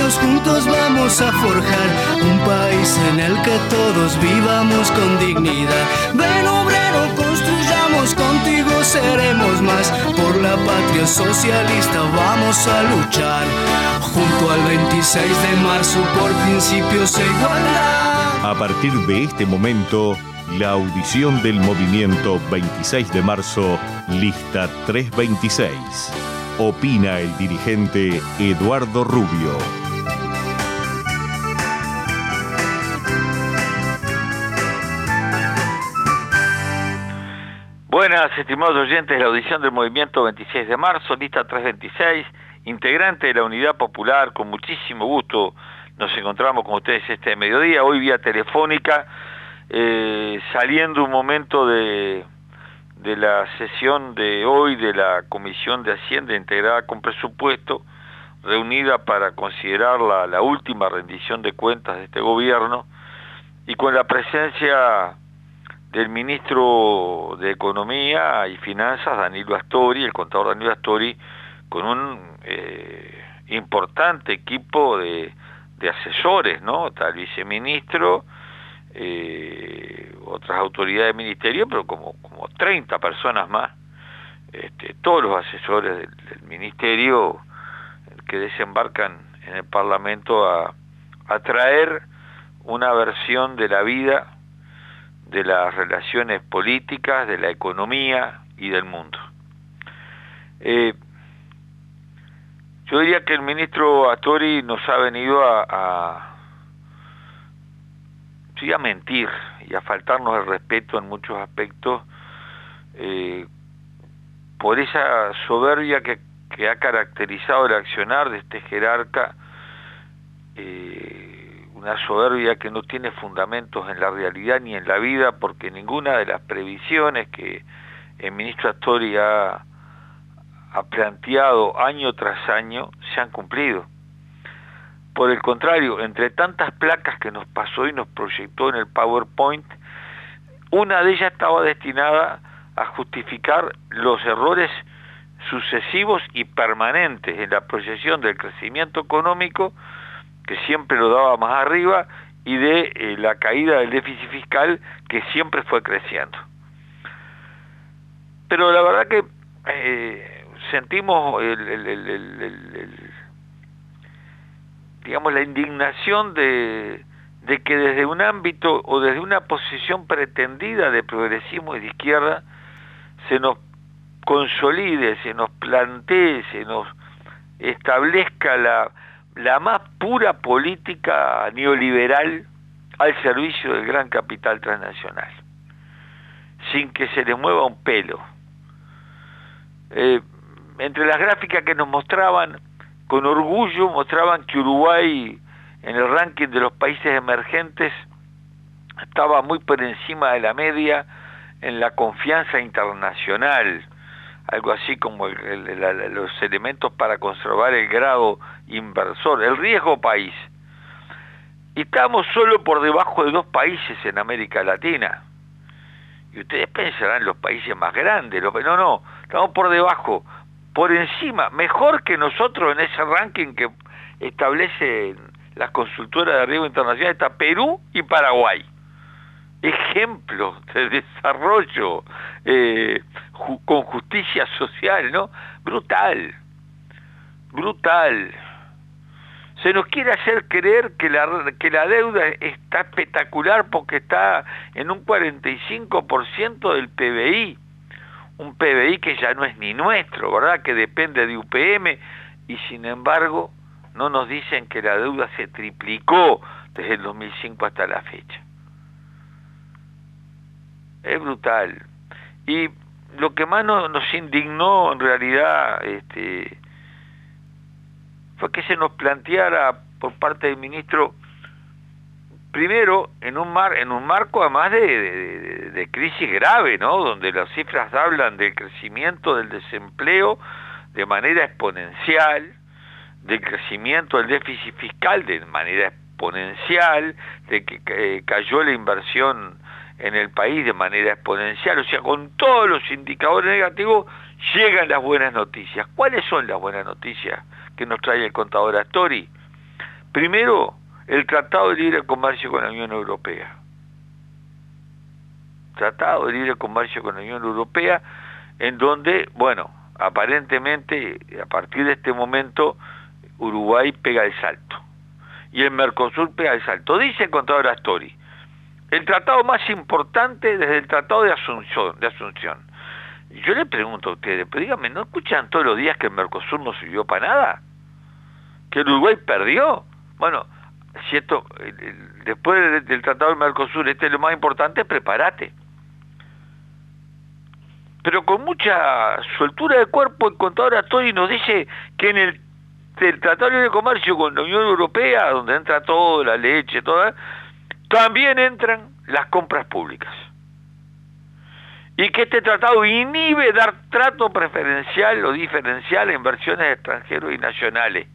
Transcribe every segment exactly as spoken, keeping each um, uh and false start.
años juntos vamos a forjar un país en el que todos vivamos con dignidad. Ven obrero, construyamos, contigo seremos más. Por la patria socialista vamos a luchar, junto al veintiséis de marzo por principios e igualdad. A partir de este momento, la audición del movimiento veintiséis de marzo, lista trescientos veintiséis. Opina el dirigente Eduardo Rubio. Buenas, estimados oyentes de la audición del movimiento veintiséis de marzo, lista trescientos veintiséis, integrante de la Unidad Popular, con muchísimo gusto nos encontramos con ustedes este mediodía, hoy vía telefónica, eh, saliendo un momento de, de la sesión de hoy de la Comisión de Hacienda integrada con presupuesto, reunida para considerar la, la última rendición de cuentas de este gobierno, y con la presencia del ministro de Economía y Finanzas, Danilo Astori, el contador Danilo Astori, con un eh, importante equipo de, de asesores, ¿no? Está el viceministro, eh, otras autoridades del ministerio, pero como, como treinta personas más, este, todos los asesores del, del ministerio que desembarcan en el Parlamento a, a traer una versión de la vida, de las relaciones políticas, de la economía y del mundo. Eh, yo diría que el ministro Astori nos ha venido a, a, sí, a mentir y a faltarnos el respeto en muchos aspectos, eh, por esa soberbia que, que ha caracterizado el accionar de este jerarca, eh, una soberbia que no tiene fundamentos en la realidad ni en la vida, porque ninguna de las previsiones que el ministro Astori ha, ha planteado año tras año se han cumplido. Por el contrario, entre tantas placas que nos pasó y nos proyectó en el PowerPoint, una de ellas estaba destinada a justificar los errores sucesivos y permanentes en la proyección del crecimiento económico, que siempre lo daba más arriba, y de eh, la caída del déficit fiscal, que siempre fue creciendo. Pero la verdad que eh, sentimos el, el, el, el, el, el, digamos, la indignación de, de que desde un ámbito o desde una posición pretendida de progresismo y de izquierda se nos consolide, se nos plantee, se nos establezca la la más pura política neoliberal al servicio del gran capital transnacional, sin que se le mueva un pelo. Eh, entre las gráficas que nos mostraban, con orgullo mostraban que Uruguay, en el ranking de los países emergentes, estaba muy por encima de la media en la confianza internacional, algo así como el, el, el, los elementos para conservar el grado inversor, el riesgo país. Y estamos solo por debajo de dos países en América Latina. Y ustedes pensarán los países más grandes, los, no, no, estamos por debajo, por encima, mejor que nosotros en ese ranking que establecen las consultoras de riesgo internacional, está Perú y Paraguay. Ejemplos de desarrollo eh, ju con justicia social, ¿no? Brutal, brutal. Se nos quiere hacer creer que la, que la deuda está espectacular porque está en un cuarenta y cinco por ciento del P B I, un P B I que ya no es ni nuestro, ¿verdad? Que depende de U P M, y sin embargo no nos dicen que la deuda se triplicó desde el dos mil cinco hasta la fecha. Es brutal. Y lo que más nos, nos indignó en realidad este, fue que se nos planteara por parte del ministro, primero en un mar en un marco además de, de, de, de crisis grave, ¿no? Donde las cifras hablan del crecimiento del desempleo de manera exponencial, del crecimiento del déficit fiscal de manera exponencial, de que eh, cayó la inversión en el país de manera exponencial. O sea, con todos los indicadores negativos llegan las buenas noticias. ¿Cuáles son las buenas noticias que nos trae el contador Astori? Primero, el Tratado de Libre Comercio con la Unión Europea. Tratado de Libre Comercio con la Unión Europea, en donde, bueno, aparentemente, a partir de este momento, Uruguay pega el salto. Y el Mercosur pega el salto. Dice el contador Astori, el tratado más importante desde el Tratado de Asunción. De Asunción. Yo le pregunto a ustedes, pero díganme, ¿no escuchan todos los días que el Mercosur no sirvió para nada? ¿Que el Uruguay perdió? Bueno, si esto, después del, del Tratado del Mercosur, este es lo más importante, prepárate. Pero con mucha soltura de cuerpo, el contador Astori nos dice que en el, el Tratado de Libre Comercio con la Unión Europea, donde entra todo, la leche, toda, también entran las compras públicas. Y que este tratado inhibe dar trato preferencial o diferencial a inversiones de extranjeros y nacionales.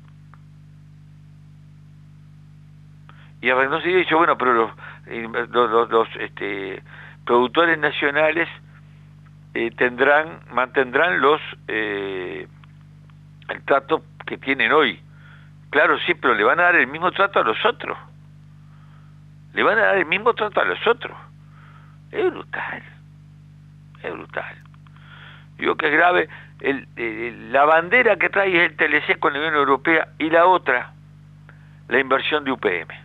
Y Reynoso dice, bueno, pero los, los, los, los este, productores nacionales eh, tendrán, mantendrán los eh, el trato que tienen hoy. Claro, sí, pero le van a dar el mismo trato a los otros. Le van a dar el mismo trato a los otros. Es brutal. Es brutal. Digo que es grave. El, el, la bandera que trae es el T L C con la Unión Europea y la otra, la inversión de U P M.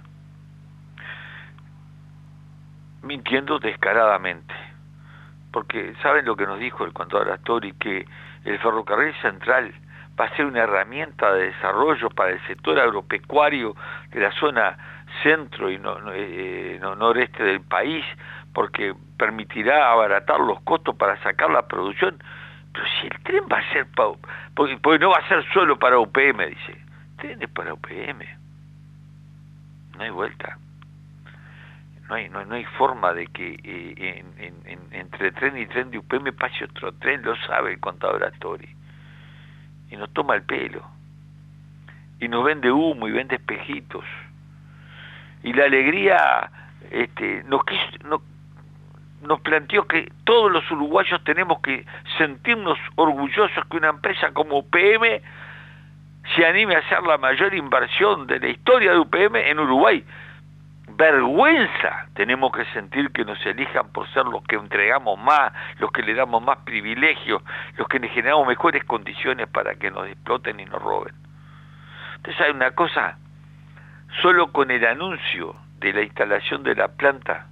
Mintiendo descaradamente. Porque ¿saben lo que nos dijo el contador Astori? Que el ferrocarril central va a ser una herramienta de desarrollo para el sector agropecuario de la zona centro y no, eh, no, noreste del país, porque permitirá abaratar los costos para sacar la producción. Pero si el tren va a ser para, porque, porque no va a ser solo para U P M, dice. El tren es para U P M. No hay vuelta. No hay, no, no hay forma de que eh, en, en, en, entre tren y tren de U P M pase otro tren, lo sabe el contador Astori. Y nos toma el pelo. Y nos vende humo y vende espejitos. Y la alegría este, nos, quiso, no, nos planteó que todos los uruguayos tenemos que sentirnos orgullosos que una empresa como U P M se anime a hacer la mayor inversión de la historia de U P M en Uruguay. Vergüenza tenemos que sentir que nos elijan por ser los que entregamos más, los que le damos más privilegios, los que le generamos mejores condiciones para que nos exploten y nos roben. Entonces hay una cosa, solo con el anuncio de la instalación de la planta,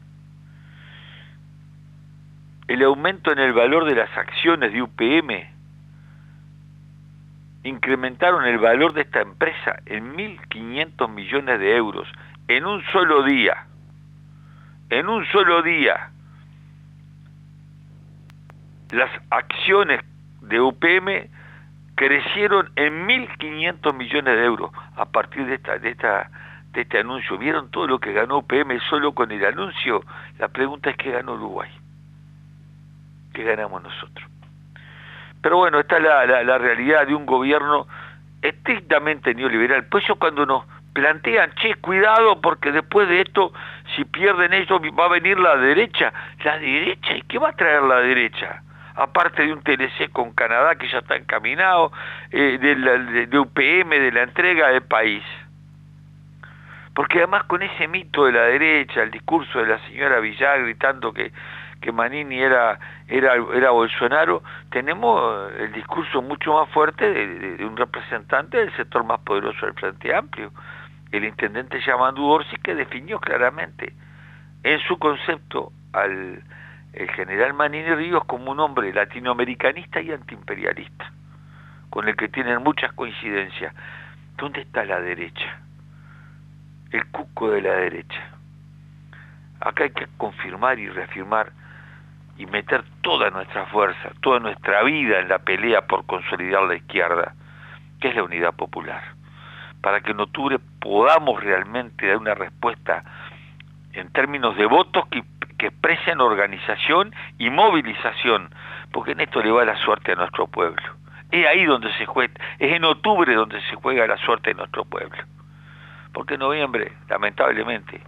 el aumento en el valor de las acciones de U P M incrementaron el valor de esta empresa en mil quinientos millones de euros en un solo día. En un solo día. Las acciones de U P M crecieron en mil quinientos millones de euros a partir de esta, de esta, de este anuncio. ¿Vieron todo lo que ganó U P M solo con el anuncio? La pregunta es ¿qué ganó Uruguay? ¿Qué ganamos nosotros? Pero bueno, esta es la, la, la realidad de un gobierno estrictamente neoliberal. Por eso cuando nos plantean, che, cuidado, porque después de esto, si pierden ellos, va a venir la derecha. ¿La derecha? ¿Y qué va a traer la derecha? Aparte de un T L C con Canadá que ya está encaminado, eh, de, la, de, de U P M, de la entrega del país. Porque además con ese mito de la derecha, el discurso de la señora Villar gritando que, que Manini era, era, era Bolsonaro, tenemos el discurso mucho más fuerte de, de, de un representante del sector más poderoso del Frente Amplio, el intendente Yamandu Orsi, que definió claramente en su concepto al el general Manini Ríos como un hombre latinoamericanista y antiimperialista, con el que tienen muchas coincidencias. ¿Dónde está la derecha? El cuco de la derecha. Acá hay que confirmar y reafirmar y meter toda nuestra fuerza, toda nuestra vida en la pelea por consolidar la izquierda, que es la unidad popular, para que en octubre podamos realmente dar una respuesta en términos de votos que, que expresen organización y movilización, porque en esto le va la suerte a nuestro pueblo. Es ahí donde se juega, es en octubre donde se juega la suerte de nuestro pueblo. Porque en noviembre, lamentablemente,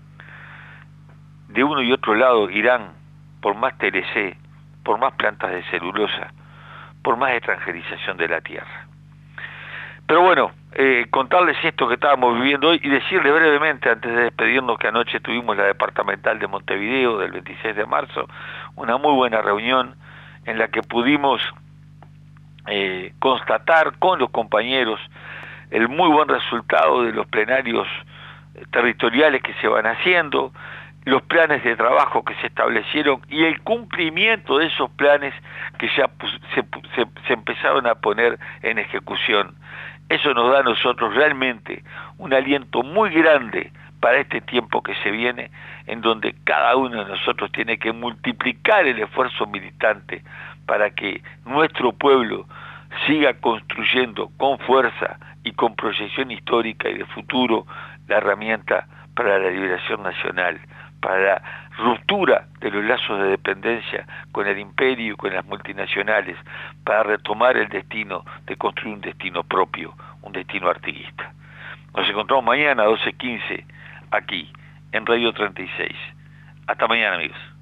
de uno y otro lado irán por más T L C, por más plantas de celulosa, por más extranjerización de la tierra. Pero bueno, eh, contarles esto que estábamos viviendo hoy y decirles brevemente, antes de despedirnos, que anoche tuvimos la departamental de Montevideo del veintiséis de marzo, una muy buena reunión en la que pudimos eh, constatar con los compañeros el muy buen resultado de los plenarios territoriales que se van haciendo, los planes de trabajo que se establecieron y el cumplimiento de esos planes que ya se, se, se empezaron a poner en ejecución. Eso nos da a nosotros realmente un aliento muy grande para este tiempo que se viene, en donde cada uno de nosotros tiene que multiplicar el esfuerzo militante para que nuestro pueblo siga construyendo con fuerza y con proyección histórica y de futuro la herramienta para la liberación nacional, para la ruptura de los lazos de dependencia con el imperio y con las multinacionales, para retomar el destino de construir un destino propio, un destino artiguista. Nos encontramos mañana a doce quince aquí en Radio treinta y seis. Hasta mañana, amigos.